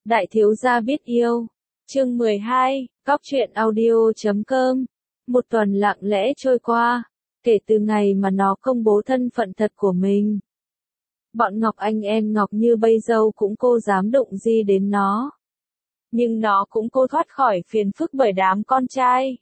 Đại thiếu gia biết yêu. Chương 12, Góc truyện audio.com. Một tuần lặng lẽ trôi qua, kể từ ngày mà nó công bố thân phận thật của mình. Bọn Ngọc Anh em Ngọc Như bây dâu cũng cô dám đụng gì đến nó. Nhưng nó cũng cô thoát khỏi phiền phức bởi đám con trai.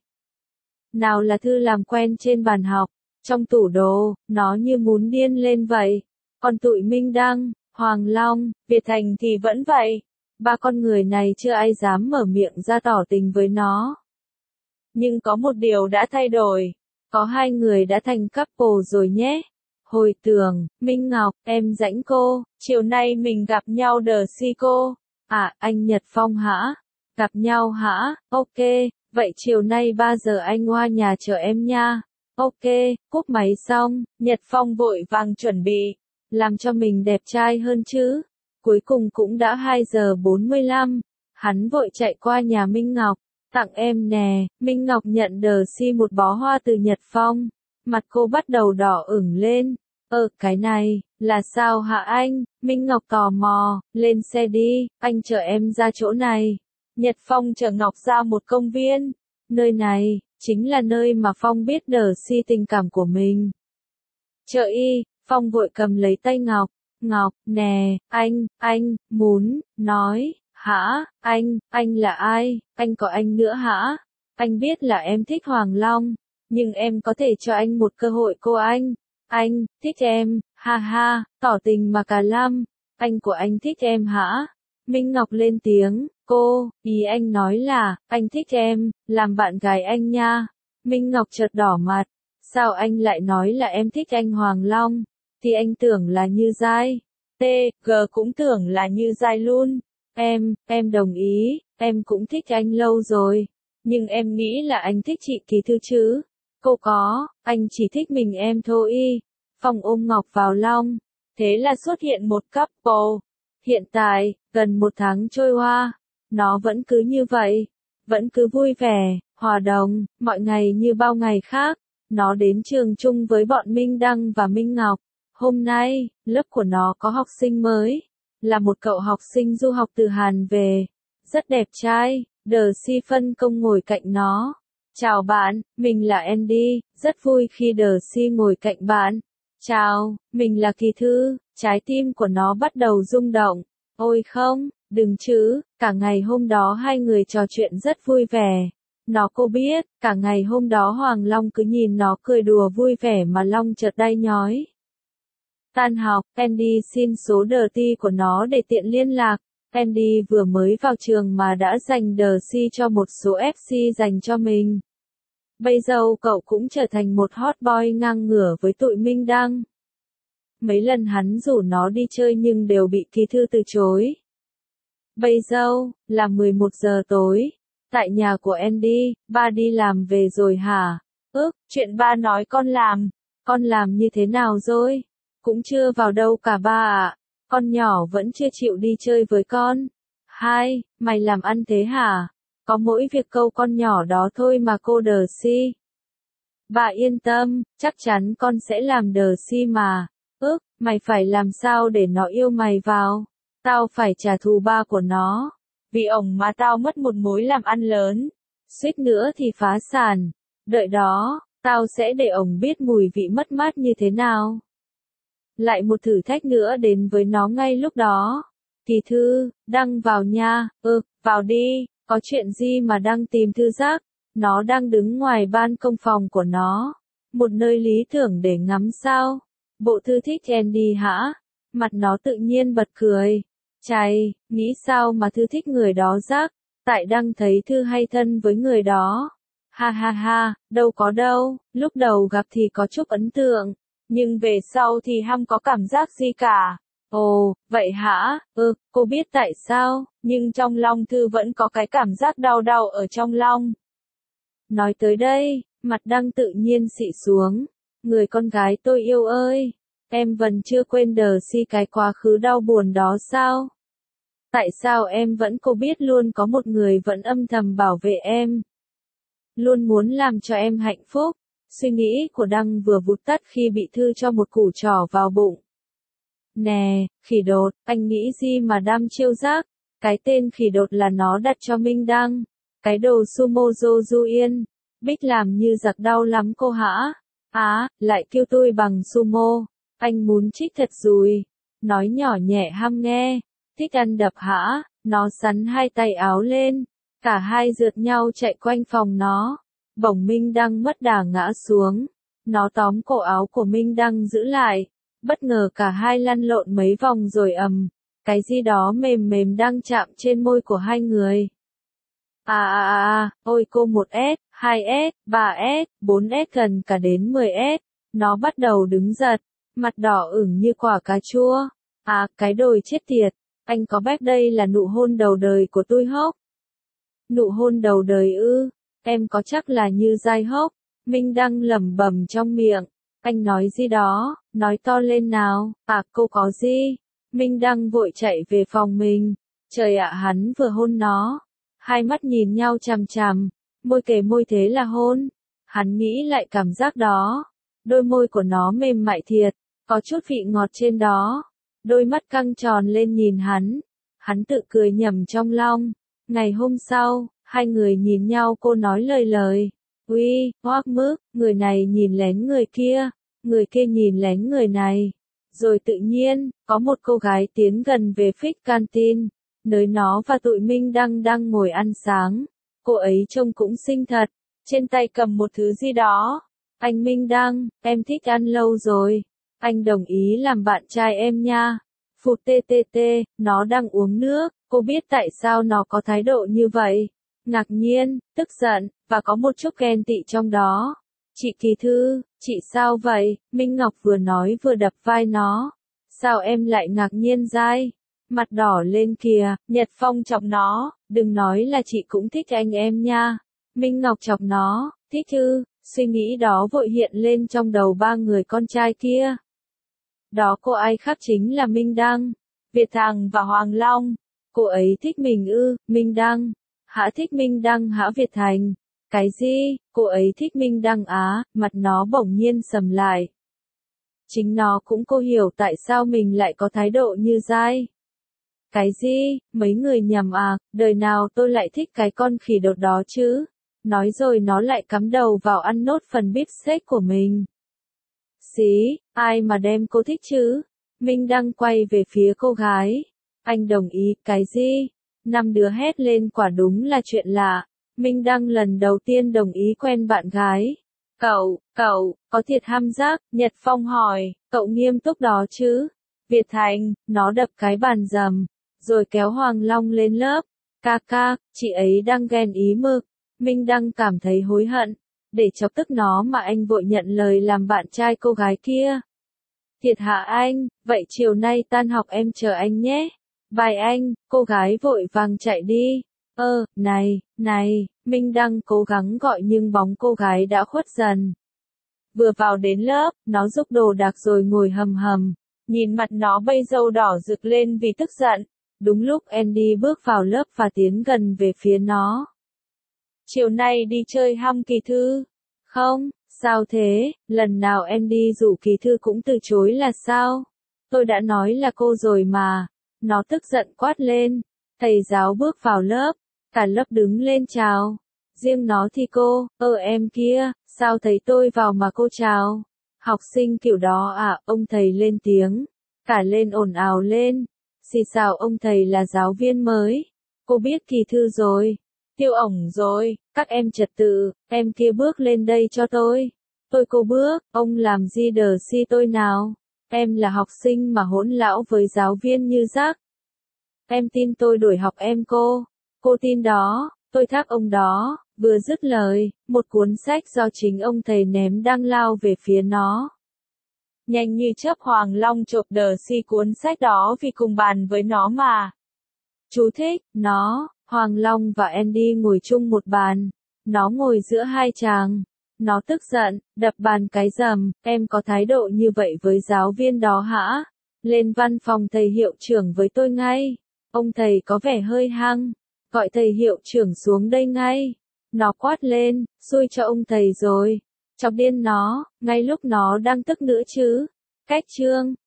Nào là thư làm quen trên bàn học, trong tủ đồ, nó như muốn điên lên vậy. Còn tụi Minh Đăng, Hoàng Long, Việt Thành thì vẫn vậy. Ba con người này chưa ai dám mở miệng ra tỏ tình với nó. Nhưng có một điều đã thay đổi. Có hai người đã thành couple rồi nhé. Hồi Tường, Minh Ngọc, em rãnh cô, chiều nay mình gặp nhau đờ si cô. À, anh Nhật Phong hả? Gặp nhau hả? Ok, vậy chiều nay 3 giờ anh qua nhà chờ em nha. Ok, cúp máy xong, Nhật Phong vội vàng chuẩn bị, làm cho mình đẹp trai hơn chứ. Cuối cùng cũng đã 2 giờ 45, hắn vội chạy qua nhà Minh Ngọc, tặng em nè. Minh Ngọc nhận đờ si một bó hoa từ Nhật Phong, mặt cô bắt đầu đỏ ửng lên. Cái này, là sao hả anh? Minh Ngọc tò mò, lên xe đi, anh chở em ra chỗ này. Nhật Phong chở Ngọc ra một công viên, nơi này, chính là nơi mà Phong biết đờ si tình cảm của mình. Trợ y, Phong vội cầm lấy tay Ngọc. Ngọc, nè, anh, muốn, nói, hả, anh là ai, anh có anh nữa hả? Anh biết là em thích Hoàng Long, nhưng em có thể cho anh một cơ hội cô anh, thích em, ha ha, tỏ tình mà cả lăm, anh của anh thích em hả? Minh Ngọc lên tiếng, ý anh nói là, anh thích em, làm bạn gái anh nha. Minh Ngọc chợt đỏ mặt, sao anh lại nói là em thích anh Hoàng Long? Thì anh tưởng là Như Giai. G cũng tưởng là Như Giai luôn. Em đồng ý, em cũng thích anh lâu rồi. Nhưng em nghĩ là anh thích chị Kỳ Thư chứ. Cô có, anh chỉ thích mình em thôi. Phong ôm Ngọc vào lòng. Thế là xuất hiện một couple. Hiện tại, gần 1 tháng trôi qua, nó vẫn cứ như vậy. Vẫn cứ vui vẻ, hòa đồng, mọi ngày như bao ngày khác. Nó đến trường chung với bọn Minh Đăng và Minh Ngọc. Hôm nay, lớp của nó có học sinh mới, là một cậu học sinh du học từ Hàn về, rất đẹp trai. Đờ si phân công ngồi cạnh nó. Chào bạn, mình là Andy, rất vui khi đờ si ngồi cạnh bạn. Chào, mình là Kỳ Thư. Trái tim của nó bắt đầu rung động. Ôi không, đừng chứ, cả ngày hôm đó hai người trò chuyện rất vui vẻ. Cô biết, cả ngày hôm đó Hoàng Long cứ nhìn nó cười đùa vui vẻ mà Long chợt đay nhói. Tan học, Andy xin số đờ ti của nó để tiện liên lạc. Andy vừa mới vào trường mà đã dành đờ si cho một số FC dành cho mình. Bây giờ cậu cũng trở thành một hot boy ngang ngửa với tụi Minh Đăng. Mấy lần hắn rủ nó đi chơi nhưng đều bị Kỳ Thư từ chối. Bây giờ, là 11 giờ tối. Tại nhà của Andy, ba đi làm về rồi hả? Chuyện ba nói con làm. Con làm như thế nào rồi? Cũng chưa vào đâu cả ba ạ. Con nhỏ vẫn chưa chịu đi chơi với con. Hai, mày làm ăn thế hả? Có mỗi việc câu con nhỏ đó thôi mà cô đờ si. Bà yên tâm, chắc chắn con sẽ làm đờ si mà. Mày phải làm sao để nó yêu mày vào? Tao phải trả thù ba của nó. Vì ổng mà tao mất một mối làm ăn lớn. Suýt nữa thì phá sản. Đợi đó, tao sẽ để ổng biết mùi vị mất mát như thế nào. Lại một thử thách nữa đến với nó ngay lúc đó. Kỳ Thư, Đăng vào nha. Vào đi, có chuyện gì mà Đăng tìm Thư Giác? Nó đang đứng ngoài ban công phòng của nó. Một nơi lý tưởng để ngắm sao. Bộ Thư thích Andy hả? Mặt nó tự nhiên bật cười. Chày, nghĩ sao mà Thư thích người đó Giác? Tại Đăng thấy Thư hay thân với người đó. Ha ha ha, đâu có đâu, lúc đầu gặp thì có chút ấn tượng. Nhưng về sau thì không có cảm giác gì cả. Ồ, vậy hả? Cô biết tại sao, nhưng trong lòng Thư vẫn có cái cảm giác đau đau ở trong lòng. Nói tới đây, mặt Đăng tự nhiên xị xuống. Người con gái tôi yêu ơi, em vẫn chưa quên đờ si cái quá khứ đau buồn đó sao? Tại sao em vẫn cô biết luôn có một người vẫn âm thầm bảo vệ em? Luôn muốn làm cho em hạnh phúc. Suy nghĩ của Đăng vừa vụt tắt khi bị Thư cho một củ trỏ vào bụng. Nè, khỉ đột, anh nghĩ gì mà đam chiêu Giác? Cái tên khỉ đột là nó đặt cho Minh Đăng. Cái đồ sumo Du Yên. Bích làm như giặc đau lắm cô hả? Lại kêu tôi bằng sumo. Anh muốn trích thật rồi. Nói nhỏ nhẹ ham nghe. Thích ăn đập hả? Nó sắn hai tay áo lên. Cả hai rượt nhau chạy quanh phòng nó. Bỗng Minh Đăng mất đà ngã xuống. Nó tóm cổ áo của Minh Đăng giữ lại. Bất ngờ cả hai lăn lộn mấy vòng rồi cái gì đó mềm mềm đang chạm trên môi của hai người. Ôi cô 1S, 2S, 3S, 4S gần cả đến 10S. Nó bắt đầu đứng giật, mặt đỏ ửng như quả cà chua. Cái đồi chết tiệt, anh có biết đây là nụ hôn đầu đời của tôi hốc? Nụ hôn đầu đời ư? Em có chắc là như dai hốc? Minh Đăng lẩm bẩm trong miệng. Anh nói gì đó, nói to lên nào. Cô có gì? Minh Đăng vội chạy về phòng mình. Trời ạ, hắn vừa hôn nó. Hai mắt nhìn nhau chằm chằm, môi kề môi thế là hôn. Hắn nghĩ lại cảm giác đó. Đôi môi của nó mềm mại thiệt, có chút vị ngọt trên đó. Đôi mắt căng tròn lên nhìn hắn. Hắn tự cười nhẩm trong lòng. Ngày hôm sau, hai người nhìn nhau, cô nói lời. Uy, hoắc mức, người này nhìn lén người kia nhìn lén người này. Rồi tự nhiên, có một cô gái tiến gần về Fix Canteen, nơi nó và tụi Minh Đăng đang ngồi ăn sáng. Cô ấy trông cũng xinh thật, trên tay cầm một thứ gì đó. Anh Minh Đăng, em thích ăn lâu rồi. Anh đồng ý làm bạn trai em nha. Phụt TTT, nó đang uống nước, cô biết tại sao nó có thái độ như vậy. Ngạc nhiên, tức giận, và có một chút ghen tị trong đó. Chị Kỳ Thư, chị sao vậy? Minh Ngọc vừa nói vừa đập vai nó. Sao em lại ngạc nhiên dai? Mặt đỏ lên kìa, Nhật Phong chọc nó, đừng nói là chị cũng thích anh em nha. Minh Ngọc chọc nó, thích ư? Suy nghĩ đó vội hiện lên trong đầu ba người con trai kia. Đó cô ai khác chính là Minh Đăng, Việt Thằng và Hoàng Long. Cô ấy thích mình ư? Minh Đăng. Hả, thích Minh Đăng hả Việt Thành? Cái gì? Cô ấy thích Minh Đăng á? Mặt nó bỗng nhiên sầm lại. Chính nó cũng cô hiểu tại sao mình lại có thái độ như dai. Cái gì? Mấy người nhầm à? Đời nào tôi lại thích cái con khỉ đột đó chứ? Nói rồi nó lại cắm đầu vào ăn nốt phần bít steak của mình. Xí, ai mà đem cô thích chứ? Minh Đăng quay về phía cô gái. Anh đồng ý, cái gì? 5 đứa hét lên, quả đúng là chuyện lạ. Minh Đăng lần đầu tiên đồng ý quen bạn gái. Cậu, có thiệt ham giác? Nhật Phong hỏi, cậu nghiêm túc đó chứ? Việt Thành, nó đập cái bàn dầm, rồi kéo Hoàng Long lên lớp. Ca, chị ấy đang ghen ý mực. Minh Đăng cảm thấy hối hận. Để chọc tức nó mà anh vội nhận lời làm bạn trai cô gái kia. Thiệt hả anh? Vậy chiều nay tan học em chờ anh nhé. Bye anh. Cô gái vội vàng chạy đi. Này, Minh Đăng cố gắng gọi nhưng bóng cô gái đã khuất dần. Vừa vào đến lớp, nó rúc đồ đạc rồi ngồi hầm. Nhìn mặt nó bây dâu đỏ rực lên vì tức giận. Đúng lúc Andy bước vào lớp và tiến gần về phía nó. Chiều nay đi chơi hăm Kỳ Thư? Không, sao thế? Lần nào Andy rủ Kỳ Thư cũng từ chối là sao? Tôi đã nói là cô rồi mà. Nó tức giận quát lên. Thầy giáo bước vào lớp. Cả lớp đứng lên chào. Riêng nó thì cô, em kia, sao thấy tôi vào mà cô chào? Học sinh kiểu đó à? Ông thầy lên tiếng. Cả lên ồn ào lên. Xì xào, ông thầy là giáo viên mới. Cô biết Kỳ Thư rồi. Tiêu ổng rồi, các em trật tự, em kia bước lên đây cho tôi. Cô bước, ông làm gì đờ si tôi nào? Em là học sinh mà hỗn láo với giáo viên như rác. Em tin tôi đuổi học em cô tin đó, tôi thác ông đó. Vừa dứt lời, một cuốn sách do chính ông thầy ném đang lao về phía nó. Nhanh như chớp Hoàng Long chộp đờ si cuốn sách đó vì cùng bàn với nó mà. Chú thích, nó, Hoàng Long và Andy ngồi chung một bàn. Nó ngồi giữa hai chàng. Nó tức giận, đập bàn cái rầm, em có thái độ như vậy với giáo viên đó hả? Lên văn phòng thầy hiệu trưởng với tôi ngay. Ông thầy có vẻ hơi hăng. Gọi thầy hiệu trưởng xuống đây ngay. Nó quát lên, xui cho ông thầy rồi. Chọc điên nó, ngay lúc nó đang tức nữa chứ. Cách chương.